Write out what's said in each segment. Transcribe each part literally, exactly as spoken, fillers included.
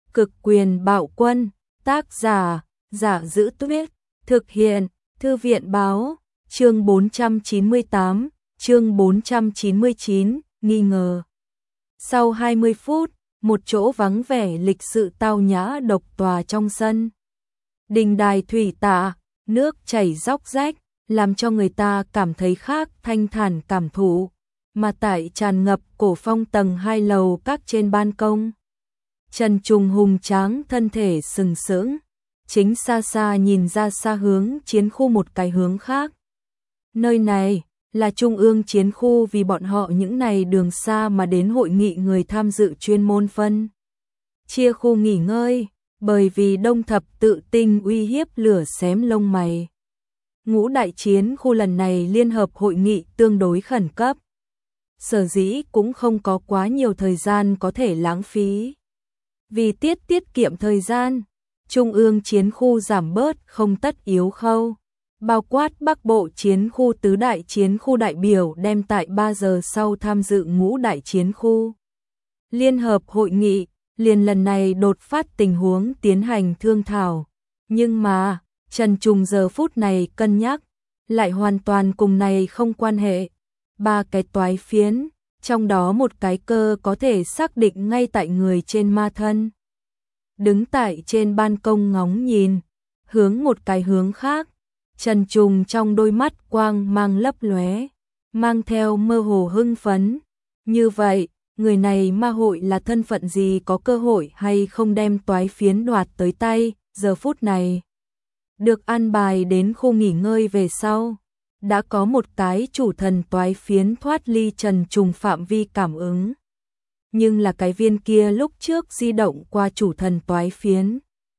Cực quyền bạo quân, tác giả, Giả Giữ Tuyết, thực hiện, Thư viện báo, chương bốn trăm chín mươi tám, chương bốn trăm chín mươi chín, nghi ngờ. Sau hai mươi phút, một chỗ vắng vẻ lịch sự tao nhã độc tòa trong sân. Đình đài thủy tạ, nước chảy róc rách, làm cho người ta cảm thấy khác thanh thản cảm thụ, mà tại tràn ngập cổ phong tầng hai lầu các trên ban công. Trần Trùng hùng tráng thân thể sừng sững, chính xa xa nhìn ra xa hướng chiến khu một cái hướng khác. Nơi này là trung ương chiến khu vì bọn họ những này đường xa mà đến hội nghị người tham dự chuyên môn phân. Chia khu nghỉ ngơi, bởi vì đông thập tự tinh uy hiếp lửa xém lông mày. Ngũ đại chiến khu lần này liên hợp hội nghị tương đối khẩn cấp. Sở dĩ cũng không có quá nhiều thời gian có thể lãng phí. Vì tiết tiết kiệm thời gian, trung ương chiến khu giảm bớt không tất yếu khâu. Bao quát Bắc Bộ chiến khu tứ đại chiến khu đại biểu đem tại ba giờ sau tham dự ngũ đại chiến khu. Liên hợp hội nghị, liền lần này đột phát tình huống tiến hành thương thảo. Nhưng mà, Trần Trùng giờ phút này cân nhắc, lại hoàn toàn cùng này không quan hệ. Ba cái toái phiến, trong đó một cái cơ có thể xác định ngay tại người trên ma thân. Đứng tại trên ban công ngóng nhìn, hướng một cái hướng khác, Trần Trùng trong đôi mắt quang mang lấp lóe, mang theo mơ hồ hưng phấn. Như vậy, người này ma hội là thân phận gì, có cơ hội hay không đem toái phiến đoạt tới tay, giờ phút này. Được an bài đến khu nghỉ ngơi về sau, đã có một cái chủ thần toái phiến thoát ly Trần Trùng phạm vi cảm ứng. Nhưng là cái viên kia lúc trước di động qua chủ thần toái phiến.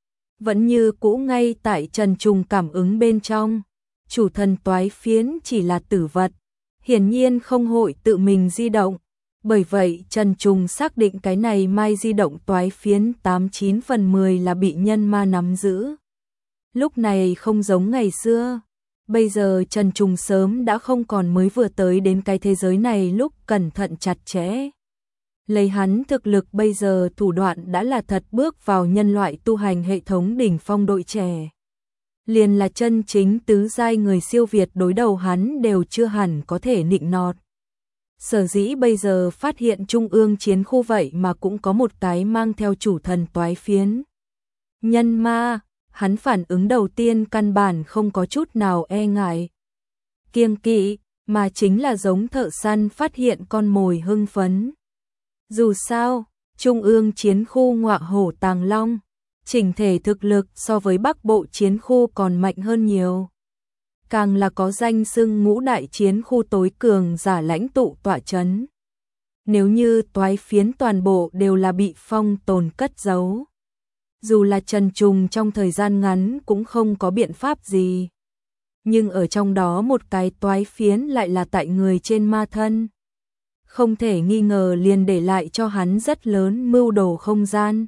Vẫn như cũ ngay tại Trần Trùng cảm ứng bên trong. Chủ thần toái phiến chỉ là tử vật, hiển nhiên không hội tự mình di động. Bởi vậy Trần Trùng xác định cái này mai di động toái phiến tám chín phần mười là bị nhân ma nắm giữ. Lúc này không giống ngày xưa. Bây giờ Trần Trùng sớm đã không còn mới vừa tới đến cái thế giới này lúc cẩn thận chặt chẽ. Lấy hắn thực lực bây giờ thủ đoạn đã là thật bước vào nhân loại tu hành hệ thống đỉnh phong đội trẻ. Liền là chân chính tứ giai người siêu việt đối đầu hắn đều chưa hẳn có thể nịnh nọt. Sở dĩ bây giờ phát hiện trung ương chiến khu vậy mà cũng có một cái mang theo chủ thần toái phiến. Nhân ma, hắn phản ứng đầu tiên căn bản không có chút nào e ngại. Kiêng kỵ, mà chính là giống thợ săn phát hiện con mồi hưng phấn. Dù sao, trung ương chiến khu ngọa hổ tàng long, chỉnh thể thực lực so với Bắc Bộ chiến khu còn mạnh hơn nhiều. Càng là có danh xưng ngũ đại chiến khu tối cường giả lãnh tụ tọa chấn. Nếu như toái phiến toàn bộ đều là bị phong tồn cất giấu, dù là Trần Trùng trong thời gian ngắn cũng không có biện pháp gì. Nhưng ở trong đó một cái toái phiến lại là tại người trên ma thân. Không thể nghi ngờ liền để lại cho hắn rất lớn mưu đồ không gian.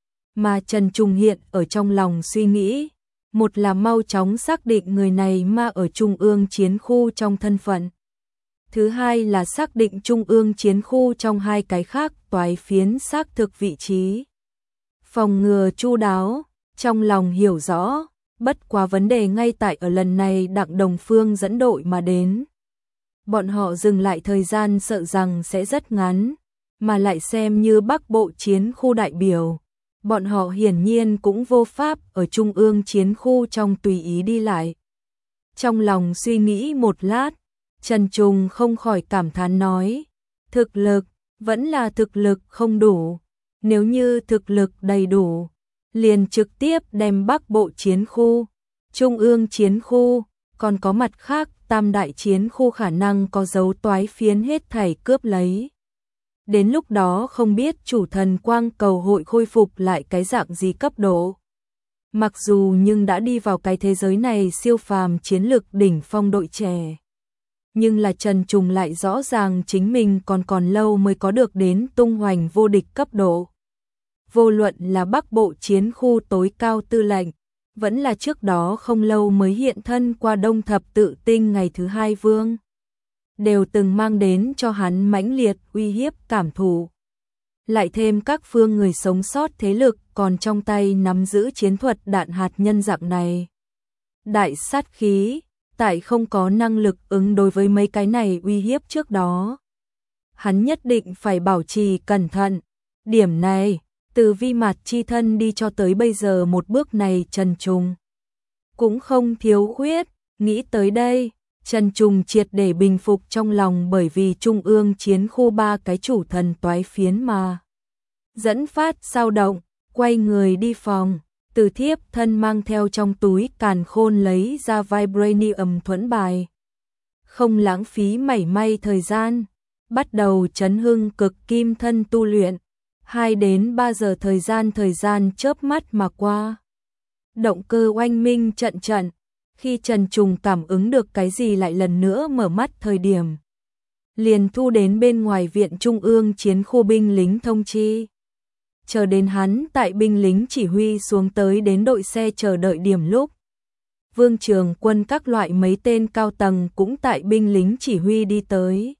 Mà Trần Trùng hiện ở trong lòng suy nghĩ, một là mau chóng xác định người này ma ở trung ương chiến khu trong thân phận. Thứ hai là xác định trung ương chiến khu trong hai cái khác toái phiến xác thực vị trí. Phòng ngừa chu đáo, trong lòng hiểu rõ, bất quá vấn đề ngay tại ở lần này Đặng Đồng Phương dẫn đội mà đến. Bọn họ dừng lại thời gian sợ rằng sẽ rất ngắn, mà lại xem như Bắc Bộ chiến khu đại biểu. Bọn họ hiển nhiên cũng vô pháp ở trung ương chiến khu trong tùy ý đi lại. Trong lòng suy nghĩ một lát, Trần Trùng không khỏi cảm thán nói, thực lực, vẫn là thực lực không đủ. Nếu như thực lực đầy đủ, liền trực tiếp đem Bắc Bộ chiến khu, trung ương chiến khu, còn có mặt khác tam đại chiến khu khả năng có dấu toái phiến hết thảy cướp lấy. Đến lúc đó không biết chủ thần quang cầu hội khôi phục lại cái dạng gì cấp độ. Mặc dù nhưng đã đi vào cái thế giới này siêu phàm chiến lực đỉnh phong đội trẻ. Nhưng là Trần Trùng lại rõ ràng chính mình còn còn lâu mới có được đến tung hoành vô địch cấp độ. Vô luận là Bắc Bộ chiến khu tối cao tư lệnh, vẫn là trước đó không lâu mới hiện thân qua đông thập tự tinh ngày thứ hai vương. Đều từng mang đến cho hắn mãnh liệt uy hiếp cảm thụ. lại thêm các phương người sống sót thế lực còn trong tay nắm giữ chiến thuật đạn hạt nhân dạng này. Đại sát khí, tại không có năng lực ứng đối với mấy cái này uy hiếp trước đó. Hắn nhất định phải bảo trì cẩn thận. Điểm này, từ vi mạt chi thân đi cho tới bây giờ một bước này Trần Trùng cũng không thiếu khuyết. Nghĩ tới đây, Trần Trùng triệt để bình phục trong lòng bởi vì Trung ương chiến khu ba cái chủ thần toái phiến mà dẫn phát dao động, quay người đi phòng, Từ Thiếp thân mang theo trong túi càn khôn lấy ra Vibranium thuẫn bài. Không lãng phí mảy may thời gian, bắt đầu chấn hưng cực kim thân tu luyện, hai đến ba giờ thời gian thời gian chớp mắt mà qua. Động cơ oanh minh trận trận, khi Trần Trùng cảm ứng được cái gì lại lần nữa mở mắt thời điểm. Liền thu đến bên ngoài viện Trung ương chiến khu binh lính thông chi. Chờ đến hắn tại binh lính chỉ huy xuống tới đến đội xe chờ đợi điểm lúc. Vương Trường Quân các loại mấy tên cao tầng cũng tại binh lính chỉ huy đi tới.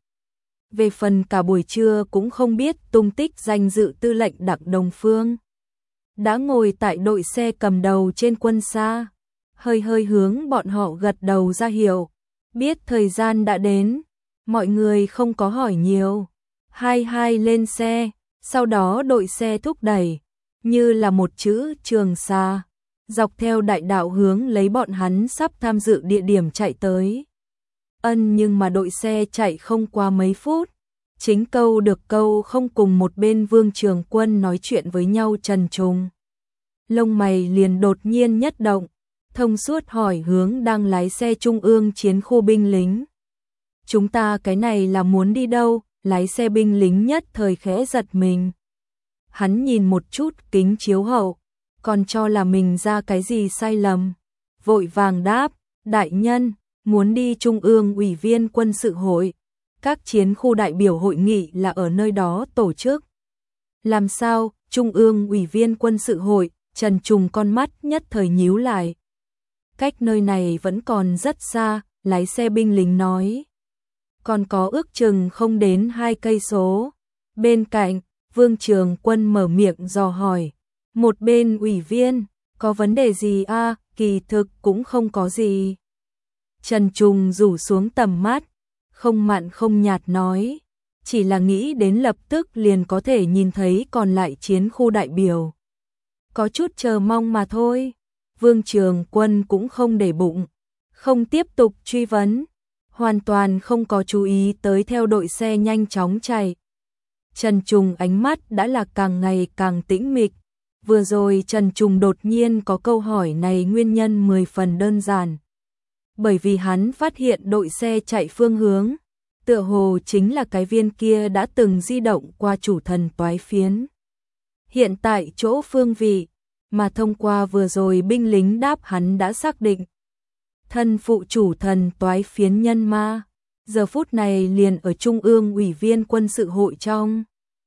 Về phần cả buổi trưa cũng không biết tung tích danh dự tư lệnh Đặng Đồng Phương. Đã ngồi tại đội xe cầm đầu trên quân xa, hơi hơi hướng bọn họ gật đầu ra hiệu, biết thời gian đã đến, mọi người không có hỏi nhiều. Hai hai lên xe, sau đó đội xe thúc đẩy, như là một chữ Trường Sa, dọc theo đại đạo hướng lấy bọn hắn sắp tham dự địa điểm chạy tới. Ân nhưng mà đội xe chạy không qua mấy phút, chính câu được câu không cùng một bên Vương Trường Quân nói chuyện với nhau Trần Trùng. Lông mày liền đột nhiên nhất động, thông suốt hỏi hướng đang lái xe Trung ương chiến khu binh lính. Chúng ta cái này là muốn đi đâu? Lái xe binh lính nhất thời khẽ giật mình. Hắn nhìn một chút kính chiếu hậu, còn cho là mình ra cái gì sai lầm. Vội vàng đáp, đại nhân, muốn đi Trung ương ủy viên quân sự hội. Các chiến khu đại biểu hội nghị là ở nơi đó tổ chức. Làm sao, Trung ương ủy viên quân sự hội, Trần Trùng con mắt nhất thời nhíu lại. Cách nơi này vẫn còn rất xa, lái xe binh lính nói. Còn có ước chừng không đến hai cây số. Bên cạnh, Vương Trường Quân mở miệng dò hỏi. Một bên ủy viên, có vấn đề gì a? À, kỳ thực cũng không có gì. Trần Trùng rủ xuống tầm mắt, không mặn không nhạt nói. Chỉ là nghĩ đến lập tức liền có thể nhìn thấy còn lại chiến khu đại biểu. Có chút chờ mong mà thôi. Vương Trường Quân cũng không để bụng, không tiếp tục truy vấn. Hoàn toàn không có chú ý tới theo đội xe nhanh chóng chạy. Trần Trùng ánh mắt đã là càng ngày càng tĩnh mịch. Vừa rồi Trần Trùng đột nhiên có câu hỏi này nguyên nhân mười phần đơn giản. Bởi vì hắn phát hiện đội xe chạy phương hướng, tựa hồ chính là cái viên kia đã từng di động qua chủ thần toái phiến. Hiện tại chỗ phương vị, mà thông qua vừa rồi binh lính đáp hắn đã xác định. Thân phụ chủ thần toái phiến nhân ma, giờ phút này liền ở Trung ương ủy viên quân sự hội trong.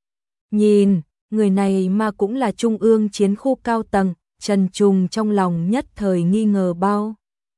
Nhìn, người này mà cũng là Trung ương chiến khu cao tầng, Trần Trùng trong lòng nhất thời nghi ngờ bao.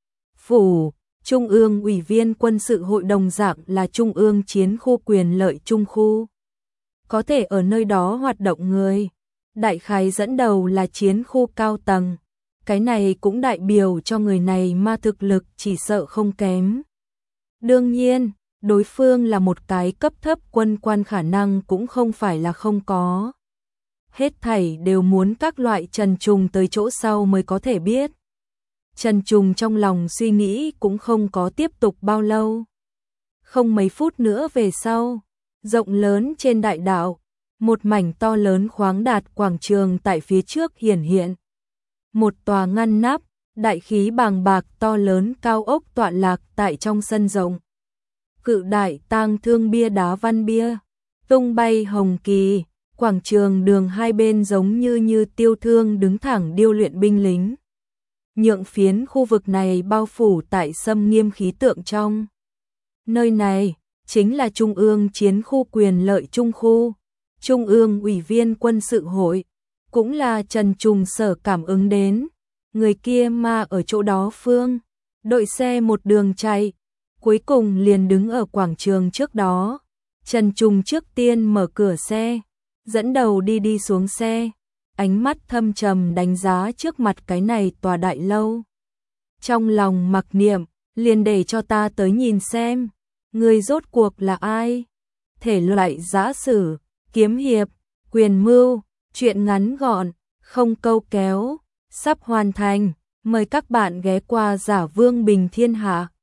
Phủ, Trung ương ủy viên quân sự hội đồng dạng là Trung ương chiến khu quyền lợi trung khu. Có thể ở nơi đó hoạt động người, đại khái dẫn đầu là chiến khu cao tầng. Cái này cũng đại biểu cho người này mà thực lực chỉ sợ không kém. Đương nhiên, đối phương là một cái cấp thấp quân quan khả năng cũng không phải là không có. Hết thảy đều muốn các loại Trần Trùng tới chỗ sau mới có thể biết. Trần Trùng trong lòng suy nghĩ cũng không có tiếp tục bao lâu. Không mấy phút nữa về sau, rộng lớn trên đại đạo, một mảnh to lớn khoáng đạt quảng trường tại phía trước hiển hiện. Một tòa ngăn nắp, đại khí bàng bạc to lớn cao ốc tọa lạc tại trong sân rộng. Cự đại tang thương bia đá văn bia, tung bay hồng kỳ, quảng trường đường hai bên giống như như tiêu thương đứng thẳng điêu luyện binh lính. Nhượng phiến khu vực này bao phủ tại xâm nghiêm khí tượng trong. Nơi này chính là Trung ương chiến khu quyền lợi trung khu, Trung ương ủy viên quân sự hội. Cũng là Trần Trùng sở cảm ứng đến, người kia mà ở chỗ đó phương, đội xe một đường chạy, cuối cùng liền đứng ở quảng trường trước đó. Trần Trùng trước tiên mở cửa xe, dẫn đầu đi đi xuống xe, ánh mắt thâm trầm đánh giá trước mặt cái này tòa đại lâu. Trong lòng mặc niệm, liền để cho ta tới nhìn xem, người rốt cuộc là ai? Thể loại giã sử, kiếm hiệp, quyền mưu, truyện ngắn gọn, không câu kéo, sắp hoàn thành, mời các bạn ghé qua Giả Vương Bình Thiên Hạ.